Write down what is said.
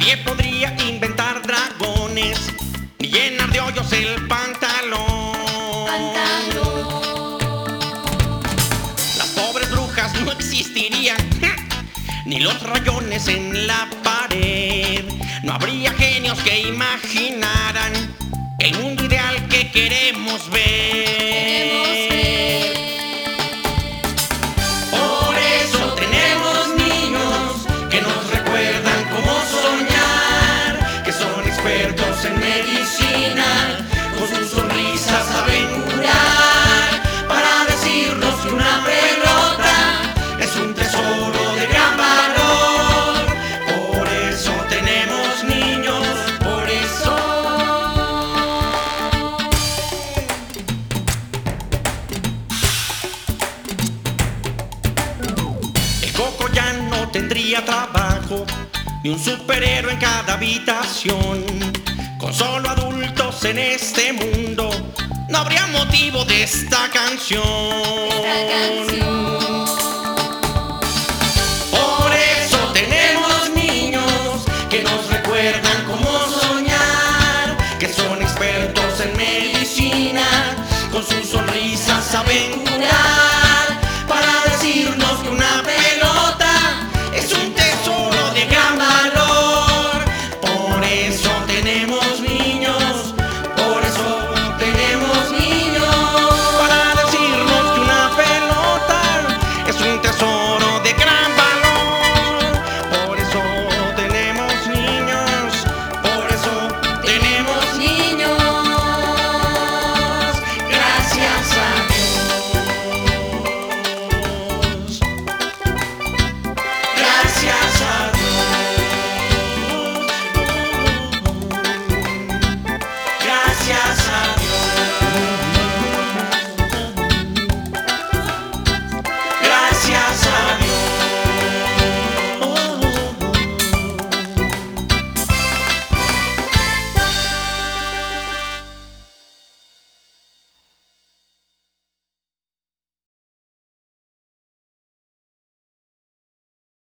Nadie podría inventar dragones ni llenar de hoyos el pantalón. Las pobres brujas no existirían, ni los rayones en la pared. No habría genios que imaginaran el mundo ideal que queremos ver. Por eso tenemos niños que nos recuerdan cómo soñar, que son expertos en medicina, con sus sonrisas saben curar, para decirnos que una pelota es un tesoro de gran valor. Por eso tenemos niños, por eso. El Coco ya no tendría trabajo, ni un superhéroe en cada habitación. Con solo adultos en este mundo, no habría motivo de esta canción. Por eso tenemos niños que nos recuerdan cómo soñar, que son expertos en medicina, con sus sonrisas saben